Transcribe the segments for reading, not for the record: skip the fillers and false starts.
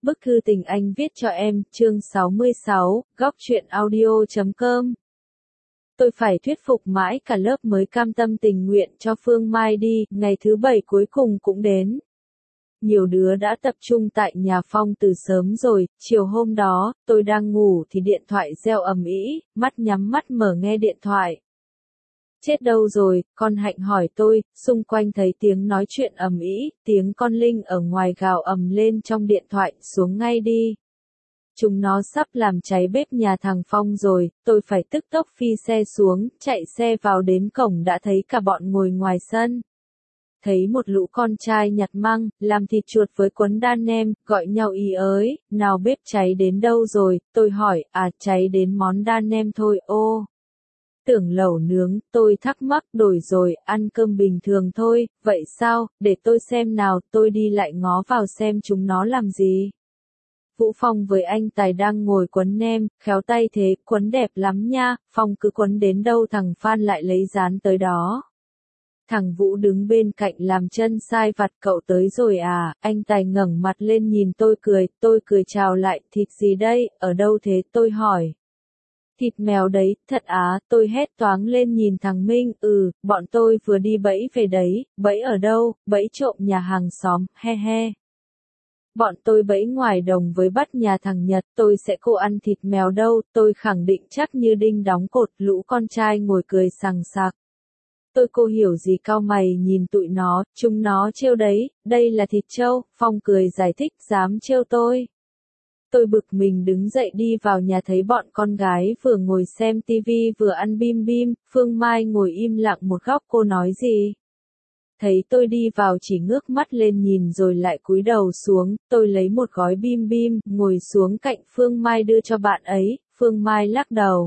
Bức thư tình anh viết cho em, chương 66, góc truyện audio.com. Tôi phải thuyết phục mãi cả lớp mới cam tâm tình nguyện cho Phương Mai đi, ngày thứ 7 cuối cùng cũng đến. Nhiều đứa đã tập trung tại nhà Phong từ sớm rồi, chiều hôm đó, tôi đang ngủ thì điện thoại reo ầm ĩ, mắt nhắm mắt mở nghe điện thoại. Chết đâu rồi, con Hạnh hỏi tôi, xung quanh thấy tiếng nói chuyện ầm ĩ, tiếng con Linh ở ngoài gào ầm lên trong điện thoại, xuống ngay đi. Chúng nó sắp làm cháy bếp nhà thằng Phong rồi, tôi phải tức tốc phi xe xuống, chạy xe vào đến cổng đã thấy cả bọn ngồi ngoài sân. Thấy một lũ con trai nhặt măng, làm thịt chuột với cuốn đan nem, gọi nhau ý ới, nào bếp cháy đến đâu rồi, tôi hỏi, cháy đến món đan nem thôi, ô. Tưởng lẩu nướng, tôi thắc mắc, đổi rồi, ăn cơm bình thường thôi, vậy sao, để tôi xem nào, tôi đi lại ngó vào xem chúng nó làm gì. Vũ Phong với anh Tài đang ngồi quấn nem, khéo tay thế, quấn đẹp lắm nha, Phong cứ quấn đến đâu thằng Phan lại lấy dán tới đó. Thằng Vũ đứng bên cạnh làm chân sai vặt, cậu tới rồi à, anh Tài ngẩng mặt lên nhìn tôi cười chào lại, thịt gì đây, ở đâu thế, tôi hỏi. Thịt mèo đấy, thật á, tôi hét toáng lên nhìn thằng Minh, bọn tôi vừa đi bẫy về đấy, bẫy ở đâu, bẫy trộm nhà hàng xóm, he he. Bọn tôi bẫy ngoài đồng với bắt nhà thằng Nhật, tôi sẽ cô ăn thịt mèo đâu, tôi khẳng định chắc như đinh đóng cột, lũ con trai ngồi cười sằng sặc. Tôi cô hiểu gì cau mày nhìn tụi nó, chúng nó trêu đấy, đây là thịt trâu, Phong cười giải thích, dám trêu tôi. Tôi bực mình đứng dậy đi vào nhà thấy bọn con gái vừa ngồi xem tivi vừa ăn bim bim, Phương Mai ngồi im lặng một góc cô nói gì. Thấy tôi đi vào chỉ ngước mắt lên nhìn rồi lại cúi đầu xuống, tôi lấy một gói bim bim, ngồi xuống cạnh Phương Mai đưa cho bạn ấy, Phương Mai lắc đầu.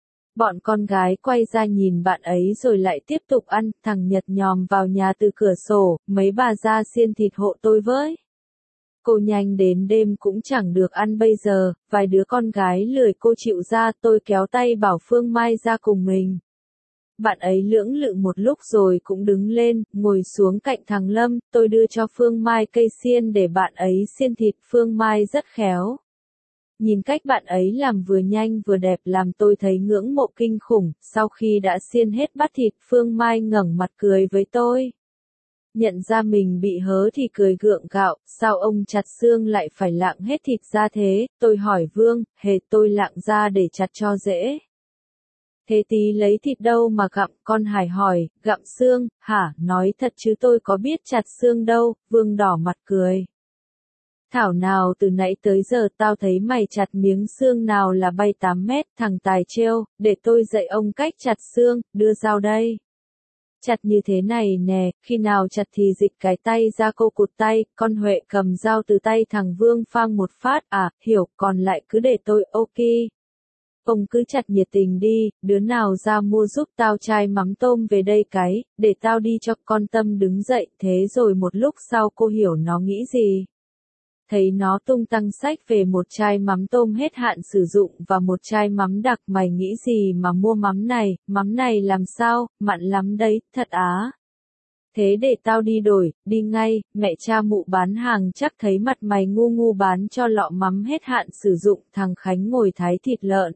Bọn con gái quay ra nhìn bạn ấy rồi lại tiếp tục ăn, thằng Nhật nhòm vào nhà từ cửa sổ, mấy bà ra xiên thịt hộ tôi với. Cô nhanh đến đêm cũng chẳng được ăn bây giờ, vài đứa con gái lười cô chịu ra, tôi kéo tay bảo Phương Mai ra cùng mình. Bạn ấy lưỡng lự một lúc rồi cũng đứng lên, ngồi xuống cạnh thằng Lâm, tôi đưa cho Phương Mai cây xiên để bạn ấy xiên thịt, Phương Mai rất khéo. Nhìn cách bạn ấy làm vừa nhanh vừa đẹp làm tôi thấy ngưỡng mộ kinh khủng, sau khi đã xiên hết bát thịt, Phương Mai ngẩng mặt cười với tôi. Nhận ra mình bị hớ thì cười gượng gạo, sao ông chặt xương lại phải lạng hết thịt ra thế, tôi hỏi Vương, tôi lạng ra để chặt cho dễ. Thế tí lấy thịt đâu mà gặm, con Hải hỏi, gặm xương, hả, nói thật chứ tôi có biết chặt xương đâu, Vương đỏ mặt cười. Thảo nào từ nãy tới giờ tao thấy mày chặt miếng xương nào là bay 8 mét, thằng Tài trêu, để tôi dạy ông cách chặt xương, đưa dao đây. Chặt như thế này nè, khi nào chặt thì dịch cái tay ra cô cụt tay, con Huệ cầm dao từ tay thằng Vương phang một phát, hiểu, còn lại cứ để tôi, ok. Ông cứ chặt nhiệt tình đi, đứa nào ra mua giúp tao chai mắm tôm về đây cái, để tao đi cho. Con Tâm đứng dậy, thế rồi một lúc sau cô hiểu nó nghĩ gì. Thấy nó tung tăng sách về một chai mắm tôm hết hạn sử dụng và một chai mắm đặc, mày nghĩ gì mà mua mắm này làm sao, mặn lắm đấy, thật á. Thế để tao đi đổi, đi ngay, mẹ cha mụ bán hàng chắc thấy mặt mày ngu ngu bán cho lọ mắm hết hạn sử dụng, thằng Khánh ngồi thái thịt lợn.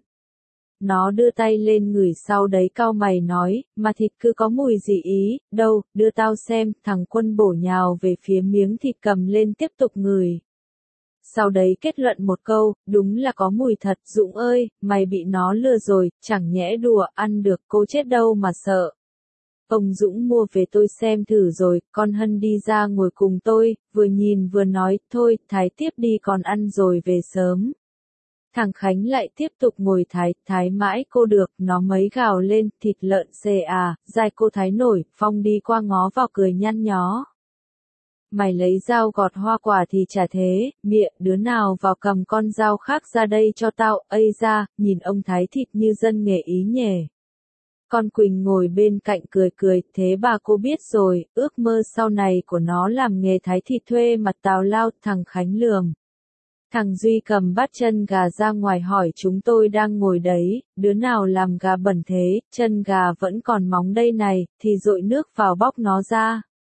Nó đưa tay lên ngửi sau đấy cau mày nói, mà thịt cứ có mùi gì ý, đâu, đưa tao xem, thằng Quân bổ nhào về phía miếng thịt cầm lên tiếp tục ngửi. Sau đấy kết luận một câu, đúng là có mùi thật, Dũng ơi, mày bị nó lừa rồi, chẳng nhẽ đùa, ăn được, cô chết đâu mà sợ. Ông Dũng mua về tôi xem thử rồi, con Hân đi ra ngồi cùng tôi, vừa nhìn vừa nói, thôi, thái tiếp đi còn ăn rồi về sớm. Thằng Khánh lại tiếp tục ngồi thái mãi cô được, nó mấy gào lên, thịt lợn xề dai cô thái nổi, Phong đi qua ngó vào cười nhăn nhó. Mày lấy dao gọt hoa quả thì chả thế, mịa, đứa nào vào cầm con dao khác ra đây cho tao, ây ra, nhìn ông thái thịt như dân nghề ý nhề. Con Quỳnh ngồi bên cạnh cười, thế bà cô biết rồi, ước mơ sau này của nó làm nghề thái thịt thuê mặt tào lao, thằng Khánh lườm. Thằng Duy cầm bát chân gà ra ngoài hỏi chúng tôi đang ngồi đấy, đứa nào làm gà bẩn thế, chân gà vẫn còn móng đây này, thì dội nước vào bóc nó ra.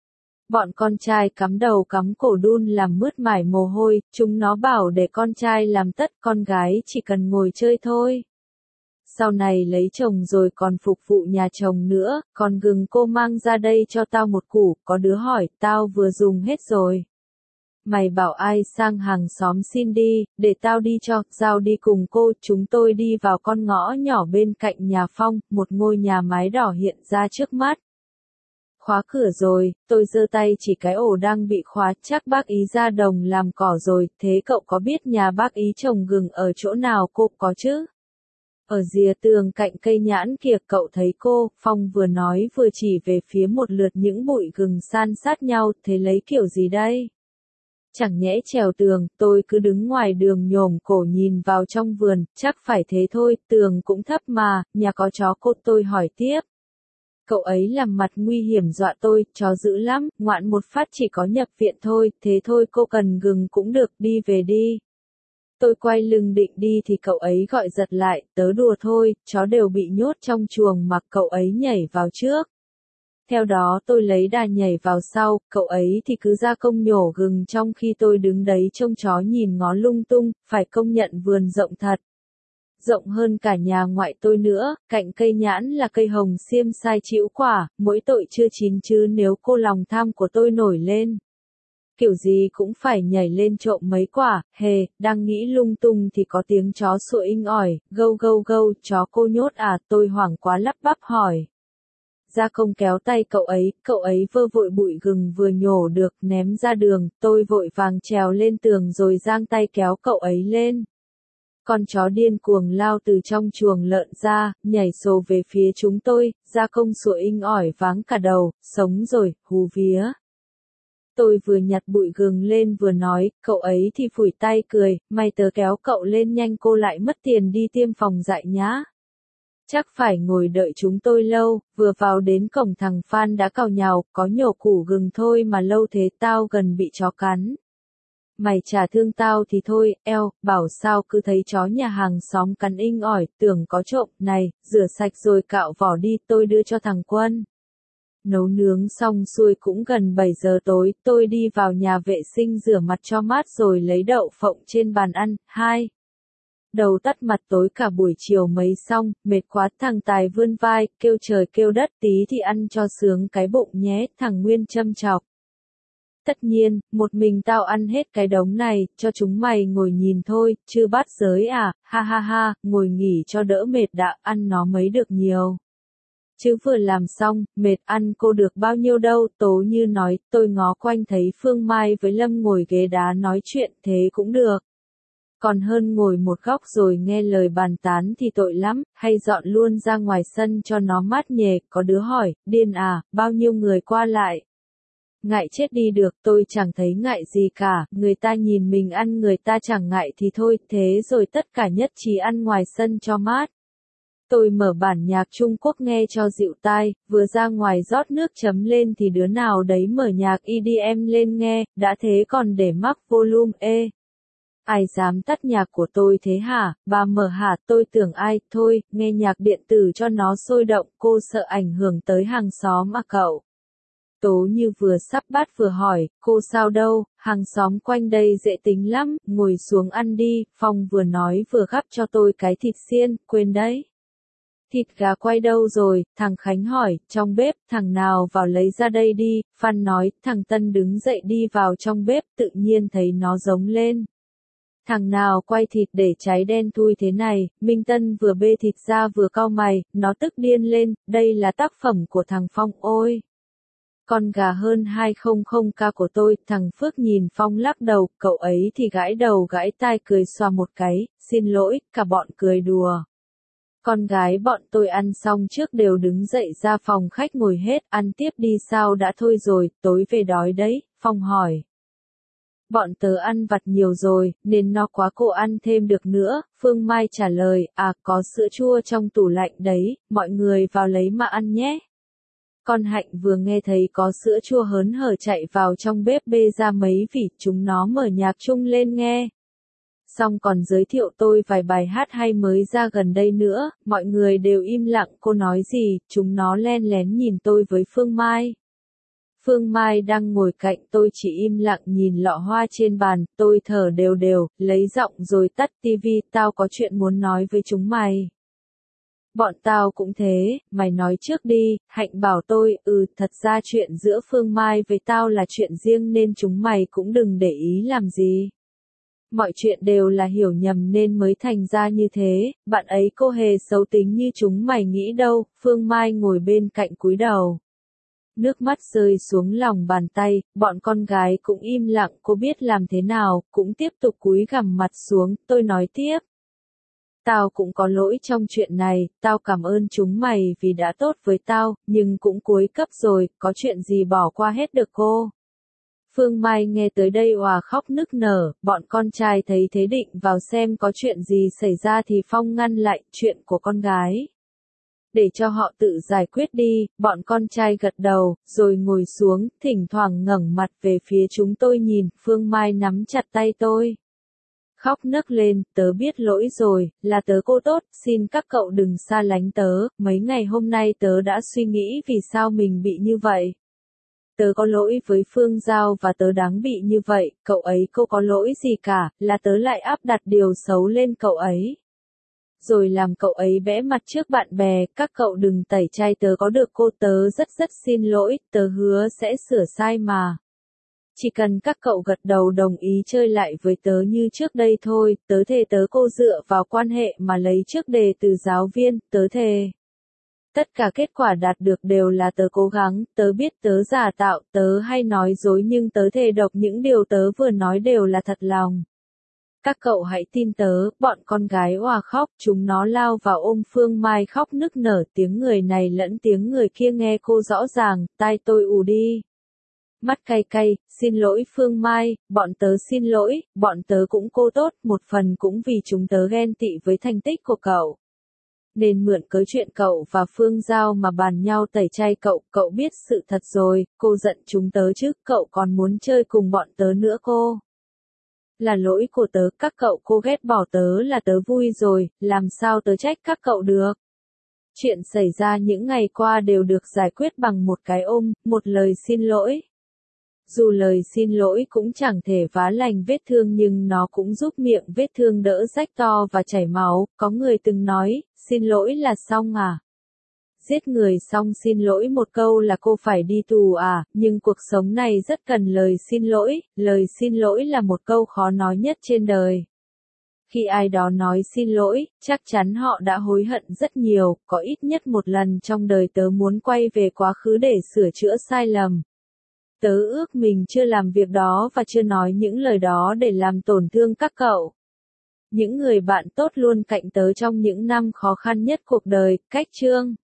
Bọn con trai cắm đầu cắm cổ đun làm mướt mải mồ hôi, chúng nó bảo để con trai làm tất, con gái chỉ cần ngồi chơi thôi. Sau này lấy chồng rồi còn phục vụ nhà chồng nữa, còn gừng cô mang ra đây cho tao một củ, có đứa hỏi, tao vừa dùng hết rồi. Mày bảo ai sang hàng xóm xin đi, để tao đi cho, giao đi cùng cô, chúng tôi đi vào con ngõ nhỏ bên cạnh nhà Phong, một ngôi nhà mái đỏ hiện ra trước mắt. Khóa cửa rồi, tôi giơ tay chỉ cái ổ đang bị khóa, chắc bác ý ra đồng làm cỏ rồi, thế cậu có biết nhà bác ý trồng gừng ở chỗ nào cô có chứ? Ở rìa tường cạnh cây nhãn kìa, cậu thấy cô, Phong vừa nói vừa chỉ về phía một lượt những bụi gừng san sát nhau, thế lấy kiểu gì đây? Chẳng nhẽ trèo tường, tôi cứ đứng ngoài đường nhổm cổ nhìn vào trong vườn, chắc phải thế thôi, tường cũng thấp mà, nhà có chó cô, tôi hỏi tiếp. Cậu ấy làm mặt nguy hiểm dọa tôi, chó dữ lắm, ngoạn một phát chỉ có nhập viện thôi, thế thôi cô cần gừng cũng được, đi về đi. Tôi quay lưng định đi thì cậu ấy gọi giật lại, tớ đùa thôi, chó đều bị nhốt trong chuồng mà cậu ấy nhảy vào trước. Theo đó tôi lấy đà nhảy vào sau, cậu ấy thì cứ ra công nhổ gừng trong khi tôi đứng đấy trông chó nhìn ngó lung tung, phải công nhận vườn rộng thật. Rộng hơn cả nhà ngoại tôi nữa, cạnh cây nhãn là cây hồng xiêm sai chĩu quả, mỗi tội chưa chín chứ nếu cô lòng tham của tôi nổi lên. Kiểu gì cũng phải nhảy lên trộm mấy quả, hề, đang nghĩ lung tung thì có tiếng chó sủa inh ỏi, gâu gâu gâu, chó cô nhốt à, tôi hoảng quá lắp bắp hỏi. Gia công kéo tay cậu ấy vơ vội bụi gừng vừa nhổ được ném ra đường, tôi vội vàng trèo lên tường rồi giang tay kéo cậu ấy lên. Con chó điên cuồng lao từ trong chuồng lợn ra, nhảy sổ về phía chúng tôi, Gia công sủa inh ỏi váng cả đầu, sống rồi, hú vía. Tôi vừa nhặt bụi gừng lên vừa nói, cậu ấy thì phủi tay cười, may tớ kéo cậu lên nhanh cô lại mất tiền đi tiêm phòng dại nhá. Chắc phải ngồi đợi chúng tôi lâu, vừa vào đến cổng thằng Phan đã càu nhàu, có nhổ củ gừng thôi mà lâu thế tao gần bị chó cắn. Mày chả thương tao thì thôi, eo, bảo sao cứ thấy chó nhà hàng xóm cắn inh ỏi, tưởng có trộm, này, rửa sạch rồi cạo vỏ đi, tôi đưa cho thằng Quân. Nấu nướng xong xuôi cũng gần 7 giờ tối, tôi đi vào nhà vệ sinh rửa mặt cho mát rồi lấy đậu phộng trên bàn ăn. 2. Đầu tắt mặt tối cả buổi chiều mấy xong, mệt quá, thằng Tài vươn vai, kêu trời kêu đất, tí thì ăn cho sướng cái bụng nhé, thằng Nguyên châm chọc. Tất nhiên, một mình tao ăn hết cái đống này, cho chúng mày ngồi nhìn thôi, chứ bát giới à, ha ha ha, ngồi nghỉ cho đỡ mệt đã, ăn nó mới được nhiều. Chứ vừa làm xong, mệt ăn cô được bao nhiêu đâu, Tố Như nói, tôi ngó quanh thấy Phương Mai với Lâm ngồi ghế đá nói chuyện, thế cũng được. Còn hơn ngồi một góc rồi nghe lời bàn tán thì tội lắm, hay dọn luôn ra ngoài sân cho nó mát nhè, có đứa hỏi, điên à, bao nhiêu người qua lại. Ngại chết đi được, tôi chẳng thấy ngại gì cả, người ta nhìn mình ăn người ta chẳng ngại thì thôi, thế rồi tất cả nhất trí ăn ngoài sân cho mát. Tôi mở bản nhạc Trung Quốc nghe cho dịu tai, vừa ra ngoài rót nước chấm lên thì đứa nào đấy mở nhạc EDM lên nghe, đã thế còn để mắc volume ê. Ai dám tắt nhạc của tôi thế hả, bà mở hả, tôi tưởng ai, thôi, nghe nhạc điện tử cho nó sôi động, cô sợ ảnh hưởng tới hàng xóm à cậu. Tố Như vừa sắp bát vừa hỏi, cô sao đâu, hàng xóm quanh đây dễ tính lắm, ngồi xuống ăn đi, Phong vừa nói vừa gắp cho tôi cái thịt xiên, quên đấy. Thịt gà quay đâu rồi, thằng Khánh hỏi, trong bếp, thằng nào vào lấy ra đây đi, Phan nói, thằng Tân đứng dậy đi vào trong bếp, tự nhiên thấy nó giống lên. Thằng nào quay thịt để cháy đen thui thế này, Minh Tân vừa bê thịt ra vừa cau mày, nó tức điên lên, đây là tác phẩm của thằng Phong ôi. Con gà hơn 200k của tôi, thằng Phước nhìn Phong lắc đầu, cậu ấy thì gãi đầu gãi tai cười xoa một cái, xin lỗi, cả bọn cười đùa. Con gái bọn tôi ăn xong trước đều đứng dậy ra phòng khách ngồi hết, ăn tiếp đi sao đã thôi rồi, tối về đói đấy, Phong hỏi. Bọn tớ ăn vặt nhiều rồi, nên no quá cô ăn thêm được nữa, Phương Mai trả lời, à có sữa chua trong tủ lạnh đấy, mọi người vào lấy mà ăn nhé. Con Hạnh vừa nghe thấy có sữa chua hớn hở chạy vào trong bếp bê ra mấy vỉ, chúng nó mở nhạc chung lên nghe. Xong còn giới thiệu tôi vài bài hát hay mới ra gần đây nữa, mọi người đều im lặng, cô nói gì, chúng nó len lén nhìn tôi với Phương Mai. Phương Mai đang ngồi cạnh tôi chỉ im lặng nhìn lọ hoa trên bàn, tôi thở đều đều, lấy giọng rồi tắt tivi, tao có chuyện muốn nói với chúng mày. Bọn tao cũng thế, mày nói trước đi, Hạnh bảo tôi, thật ra chuyện giữa Phương Mai với tao là chuyện riêng nên chúng mày cũng đừng để ý làm gì. Mọi chuyện đều là hiểu nhầm nên mới thành ra như thế, bạn ấy cô hề xấu tính như chúng mày nghĩ đâu, Phương Mai ngồi bên cạnh cúi đầu. Nước mắt rơi xuống lòng bàn tay, bọn con gái cũng im lặng, cô biết làm thế nào, cũng tiếp tục cúi gằm mặt xuống, tôi nói tiếp. Tao cũng có lỗi trong chuyện này, tao cảm ơn chúng mày vì đã tốt với tao, nhưng cũng cuối cấp rồi, có chuyện gì bỏ qua hết được cô. Phương Mai nghe tới đây òa khóc nức nở, bọn con trai thấy thế định vào xem có chuyện gì xảy ra thì Phong ngăn lại, chuyện của con gái. Để cho họ tự giải quyết đi, bọn con trai gật đầu, rồi ngồi xuống, thỉnh thoảng ngẩng mặt về phía chúng tôi nhìn, Phương Mai nắm chặt tay tôi. Khóc nấc lên, tớ biết lỗi rồi, là tớ cô tốt, xin các cậu đừng xa lánh tớ, mấy ngày hôm nay tớ đã suy nghĩ vì sao mình bị như vậy. Tớ có lỗi với Phương Giao và tớ đáng bị như vậy, cậu ấy không có lỗi gì cả, là tớ lại áp đặt điều xấu lên cậu ấy. Rồi làm cậu ấy bẽ mặt trước bạn bè, các cậu đừng tẩy chay tớ có được cô, tớ rất xin lỗi, tớ hứa sẽ sửa sai mà. Chỉ cần các cậu gật đầu đồng ý chơi lại với tớ như trước đây thôi, tớ thề tớ cô dựa vào quan hệ mà lấy trước đề từ giáo viên, tớ thề. Tất cả kết quả đạt được đều là tớ cố gắng, tớ biết tớ giả tạo, tớ hay nói dối nhưng tớ thề độc những điều tớ vừa nói đều là thật lòng. Các cậu hãy tin tớ, bọn con gái òa khóc, chúng nó lao vào ôm Phương Mai khóc nức nở, tiếng người này lẫn tiếng người kia nghe cô rõ ràng, tai tôi ù đi. Mắt cay cay, xin lỗi Phương Mai, bọn tớ xin lỗi, bọn tớ cũng cô tốt, một phần cũng vì chúng tớ ghen tị với thành tích của cậu. Nên mượn cớ chuyện cậu và Phương Giao mà bàn nhau tẩy chay cậu biết sự thật rồi, cô giận chúng tớ chứ, cậu còn muốn chơi cùng bọn tớ nữa cô. Là lỗi của tớ, các cậu cô ghét bỏ tớ là tớ vui rồi, làm sao tớ trách các cậu được. Chuyện xảy ra những ngày qua đều được giải quyết bằng một cái ôm, một lời xin lỗi. Dù lời xin lỗi cũng chẳng thể vá lành vết thương nhưng nó cũng giúp miệng vết thương đỡ rách to và chảy máu, có người từng nói, xin lỗi là xong à? Giết người xong xin lỗi một câu là cô phải đi tù à, nhưng cuộc sống này rất cần lời xin lỗi là một câu khó nói nhất trên đời. Khi ai đó nói xin lỗi, chắc chắn họ đã hối hận rất nhiều, có ít nhất một lần trong đời tớ muốn quay về quá khứ để sửa chữa sai lầm. Tớ ước mình chưa làm việc đó và chưa nói những lời đó để làm tổn thương các cậu. Những người bạn tốt luôn cạnh tớ trong những năm khó khăn nhất cuộc đời, cách chương.